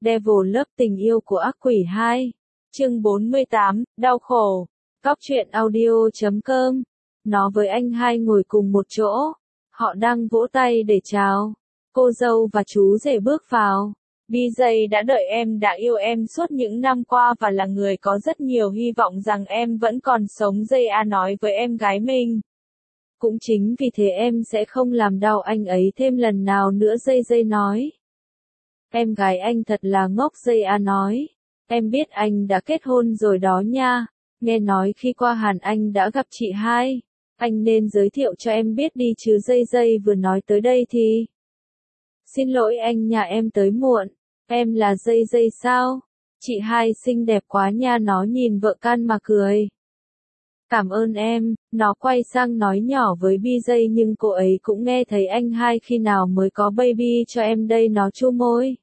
Devil Love tình yêu của ác quỷ 2. Chương 48, đau khổ. Cóc truyện audio.com. Nó với anh hai ngồi cùng một chỗ. Họ đang vỗ tay để chào. Cô dâu và chú rể bước vào. BJ đã đợi em, đã yêu em suốt những năm qua và là người có rất nhiều hy vọng rằng em vẫn còn sống, J.A. nói với em gái mình. Cũng chính vì thế em sẽ không làm đau anh ấy thêm lần nào nữa, JJ nói. Em gái anh thật là ngốc, J.A. nói. Em biết anh đã kết hôn rồi đó nha. Nghe nói khi qua Hàn anh đã gặp chị hai. Anh nên giới thiệu cho em biết đi chứ, JJ vừa nói tới đây thì. Xin lỗi anh, nhà em tới muộn. Em là JJ sao? Chị hai xinh đẹp quá nha, nó nhìn vợ Can mà cười. Cảm ơn em, nó quay sang nói nhỏ với BJ, nhưng cô ấy cũng nghe thấy anh hai khi nào mới có baby cho em đây, nó chu môi.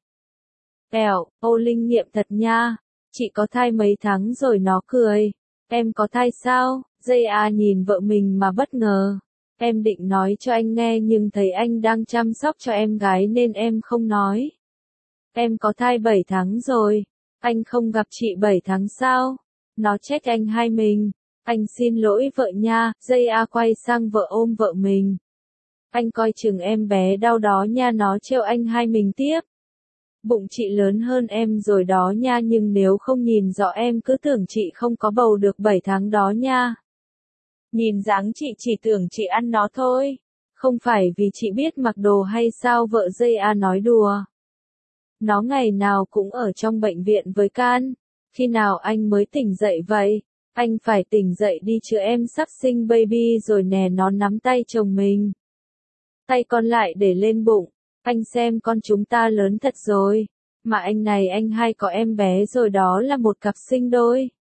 Ô linh nghiệm thật nha, chị có thai mấy tháng rồi, nó cười. Em có thai sao? J.A. nhìn vợ mình mà bất ngờ. Em định nói cho anh nghe nhưng thấy anh đang chăm sóc cho em gái nên em không nói. Em có thai 7 tháng rồi. Anh không gặp chị 7 tháng sao? Nó trách anh hai mình. Anh xin lỗi vợ nha. J.A. quay sang vợ ôm vợ mình. Anh coi chừng em bé đau đó nha, nó trêu anh hai mình tiếp. Bụng chị lớn hơn em rồi đó nha, nhưng nếu không nhìn rõ em cứ tưởng chị không có bầu được 7 tháng đó nha. Nhìn dáng chị chỉ tưởng chị ăn nó thôi. Không phải vì chị biết mặc đồ hay sao, vợ J.A. nói đùa. Nó ngày nào cũng ở trong bệnh viện với Can. Khi nào anh mới tỉnh dậy vậy? Anh phải tỉnh dậy đi chứ, em sắp sinh baby rồi nè, nó nắm tay chồng mình. Tay con lại để lên bụng. Anh xem con chúng ta lớn thật rồi. Mà anh này, anh hai có em bé rồi, đó là một cặp sinh đôi.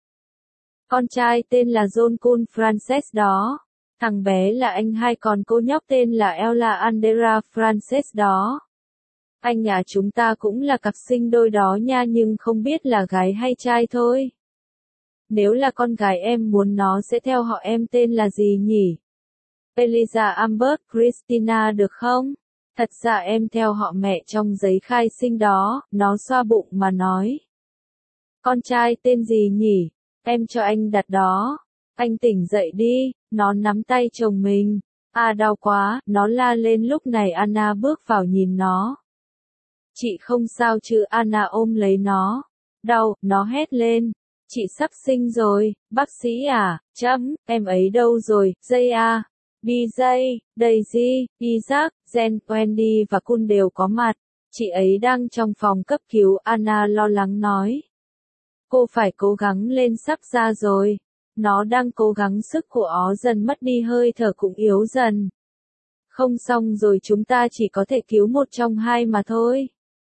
Con trai tên là John Kun Frances đó. Thằng bé là anh hai, còn cô nhóc tên là Ella Andera Frances đó. Anh nhà chúng ta cũng là cặp sinh đôi đó nha, nhưng không biết là gái hay trai thôi. Nếu là con gái em muốn nó sẽ theo họ em tên là gì nhỉ? Eliza Amber Christina được không? Thật ra em theo họ mẹ trong giấy khai sinh đó, nó xoa bụng mà nói. Con trai tên gì nhỉ? Em cho anh đặt đó. Anh tỉnh dậy đi, nó nắm tay chồng mình. Đau quá, nó la lên. Lúc này Anna bước vào nhìn nó. Chị không sao chứ? Anna ôm lấy nó. Đau, nó hét lên. Chị sắp sinh rồi, bác sĩ à? Em ấy đâu rồi? J.A., BJ, Daisy, Isaac, Jen, Wendy và Kun đều có mặt. Chị ấy đang trong phòng cấp cứu, Anna lo lắng nói. Cô phải cố gắng lên, sắp ra rồi. Nó đang cố gắng, sức của ó dần mất đi, hơi thở cũng yếu dần. Không xong rồi, chúng ta chỉ có thể cứu một trong hai mà thôi.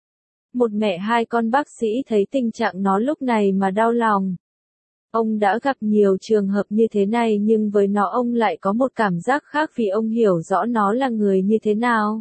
Một mẹ hai con bác sĩ thấy tình trạng nó lúc này mà đau lòng. Ông đã gặp nhiều trường hợp như thế này, nhưng với nó ông lại có một cảm giác khác vì ông hiểu rõ nó là người như thế nào.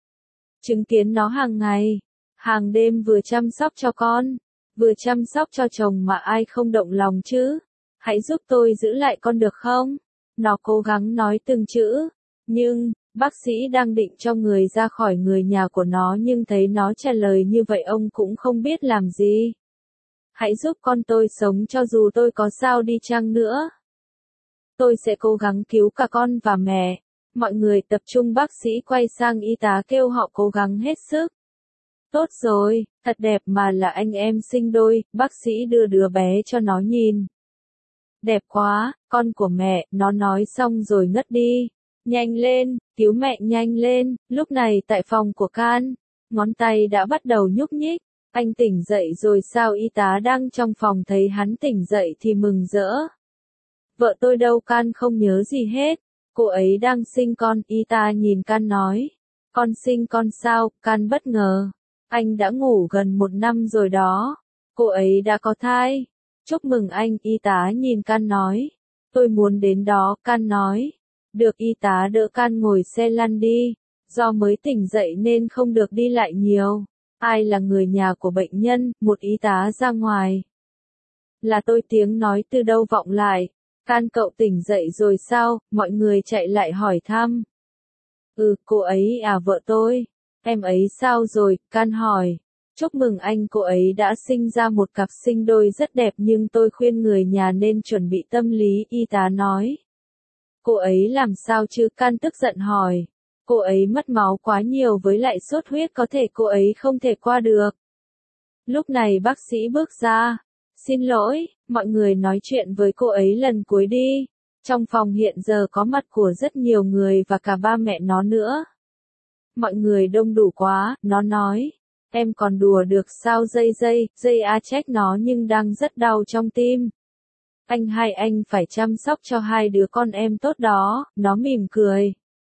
Chứng kiến nó hàng ngày, hàng đêm, vừa chăm sóc cho con, vừa chăm sóc cho chồng, mà ai không động lòng chứ? Hãy giúp tôi giữ lại con được không? Nó cố gắng nói từng chữ. Nhưng, bác sĩ đang định cho người ra khỏi người nhà của nó, nhưng thấy nó trả lời như vậy ông cũng không biết làm gì. Hãy giúp con tôi sống cho dù tôi có sao đi chăng nữa. Tôi sẽ cố gắng cứu cả con và mẹ. Mọi người tập trung, bác sĩ quay sang y tá kêu họ cố gắng hết sức. Tốt rồi, thật đẹp mà, là anh em sinh đôi, bác sĩ đưa đứa bé cho nó nhìn. Đẹp quá, con của mẹ, nó nói xong rồi ngất đi. Nhanh lên, cứu mẹ nhanh lên. Lúc này tại phòng của Can, ngón tay đã bắt đầu nhúc nhích. Anh tỉnh dậy rồi sao? Y tá đang trong phòng thấy hắn tỉnh dậy thì mừng rỡ. Vợ tôi đâu? Can không nhớ gì hết. Cô ấy đang sinh con. Y tá nhìn Can nói. Con sinh con sao? Can bất ngờ. Anh đã ngủ gần 1 năm rồi đó. Cô ấy đã có thai. Chúc mừng anh. Y tá nhìn Can nói. Tôi muốn đến đó. Can nói. Được. Y tá đỡ Can ngồi xe lăn đi. Do mới tỉnh dậy nên không được đi lại nhiều. Ai là người nhà của bệnh nhân? Một y tá ra ngoài. Là tôi. Tiếng nói từ đâu vọng lại. Can, cậu tỉnh dậy rồi sao? Mọi người chạy lại hỏi thăm. Cô ấy à, vợ tôi. Em ấy sao rồi? Can hỏi. Chúc mừng anh, cô ấy đã sinh ra một cặp sinh đôi rất đẹp, nhưng tôi khuyên người nhà nên chuẩn bị tâm lý, y tá nói. Cô ấy làm sao chứ? Can tức giận hỏi. Cô ấy mất máu quá nhiều, với lại sốt huyết, có thể cô ấy không thể qua được. Lúc này bác sĩ bước ra. Xin lỗi, mọi người nói chuyện với cô ấy lần cuối đi. Trong phòng hiện giờ có mặt của rất nhiều người và cả ba mẹ nó nữa. Mọi người đông đủ quá, nó nói. Em còn đùa được sao? Dây trách nó nhưng đang rất đau trong tim. Anh phải chăm sóc cho hai đứa con em tốt đó, nó mỉm cười.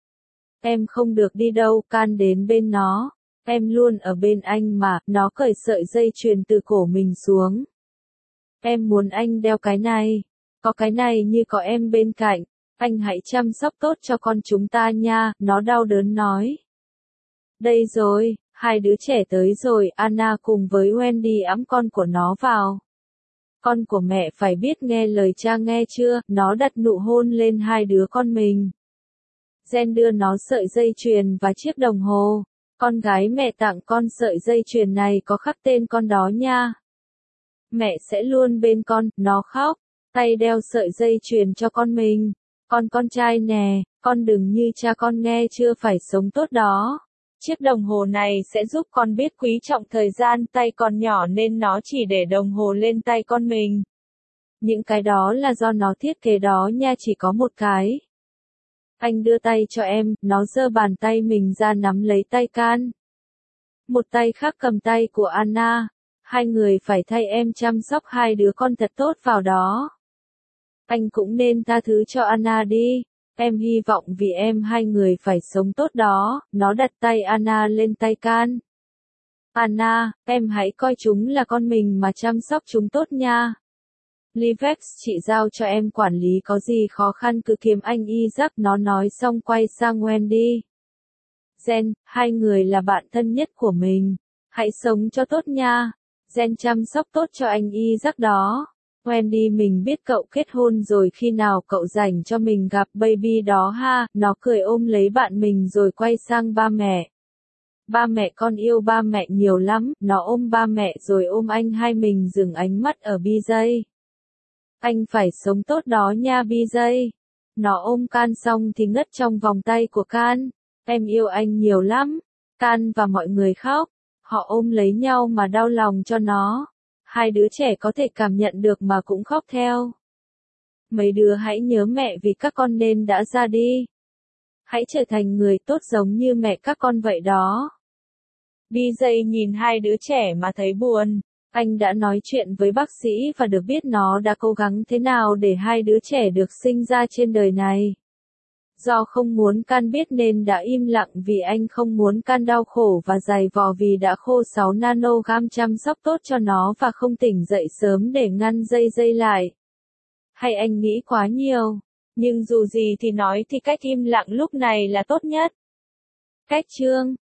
Em không được đi đâu, Can đến bên nó. Em luôn ở bên anh mà, nó cởi sợi dây chuyền từ cổ mình xuống. Em muốn anh đeo cái này. Có cái này như có em bên cạnh. Anh hãy chăm sóc tốt cho con chúng ta nha, nó đau đớn nói. Đây rồi, hai đứa trẻ tới rồi, Anna cùng với Wendy ẵm con của nó vào. Con của mẹ phải biết nghe lời cha nghe chưa, nó đặt nụ hôn lên hai đứa con mình. Jen đưa nó sợi dây chuyền và chiếc đồng hồ. Con gái mẹ tặng con sợi dây chuyền này có khắc tên con đó nha. Mẹ sẽ luôn bên con, nó khóc. Tay đeo sợi dây chuyền cho con mình. Con trai nè, con đừng như cha con nghe chưa, phải sống tốt đó. Chiếc đồng hồ này sẽ giúp con biết quý trọng thời gian, tay còn nhỏ nên nó chỉ để đồng hồ lên tay con mình. Những cái đó là do nó thiết kế đó nha, chỉ có một cái. Anh đưa tay cho em, nó giơ bàn tay mình ra nắm lấy tay Can. Một tay khác cầm tay của Anna. Hai người phải thay em chăm sóc hai đứa con thật tốt vào đó. Anh cũng nên tha thứ cho Anna đi. Em hy vọng vì em hai người phải sống tốt đó. Nó đặt tay Anna lên tay Can. Anna, em hãy coi chúng là con mình mà chăm sóc chúng tốt nha. Livex, chị giao cho em quản lý, có gì khó khăn cứ kiếm anh Isaac, nó nói xong quay sang Wendy. Jen, hai người là bạn thân nhất của mình. Hãy sống cho tốt nha. Jen chăm sóc tốt cho anh Isaac đó. Wendy, mình biết cậu kết hôn rồi, khi nào cậu rảnh cho mình gặp baby đó ha, nó cười ôm lấy bạn mình rồi quay sang ba mẹ. Ba mẹ con yêu ba mẹ nhiều lắm, nó ôm ba mẹ rồi ôm anh hai mình dừng ánh mắt ở BJ. Anh phải sống tốt đó nha BJ. Nó ôm Can xong thì ngất trong vòng tay của Can. Em yêu anh nhiều lắm. Can và mọi người khóc. Họ ôm lấy nhau mà đau lòng cho nó. Hai đứa trẻ có thể cảm nhận được mà cũng khóc theo. Mấy đứa hãy nhớ mẹ vì các con nên đã ra đi. Hãy trở thành người tốt giống như mẹ các con vậy đó. BJ nhìn hai đứa trẻ mà thấy buồn. Anh đã nói chuyện với bác sĩ và được biết nó đã cố gắng thế nào để hai đứa trẻ được sinh ra trên đời này. Do không muốn Can biết nên đã im lặng, vì anh không muốn Can đau khổ và dày vò vì đã khô 6 nanogam, chăm sóc tốt cho nó và không tỉnh dậy sớm để ngăn dây lại. Hay anh nghĩ quá nhiều? Nhưng dù gì thì nói thì cách im lặng lúc này là tốt nhất. Cách chương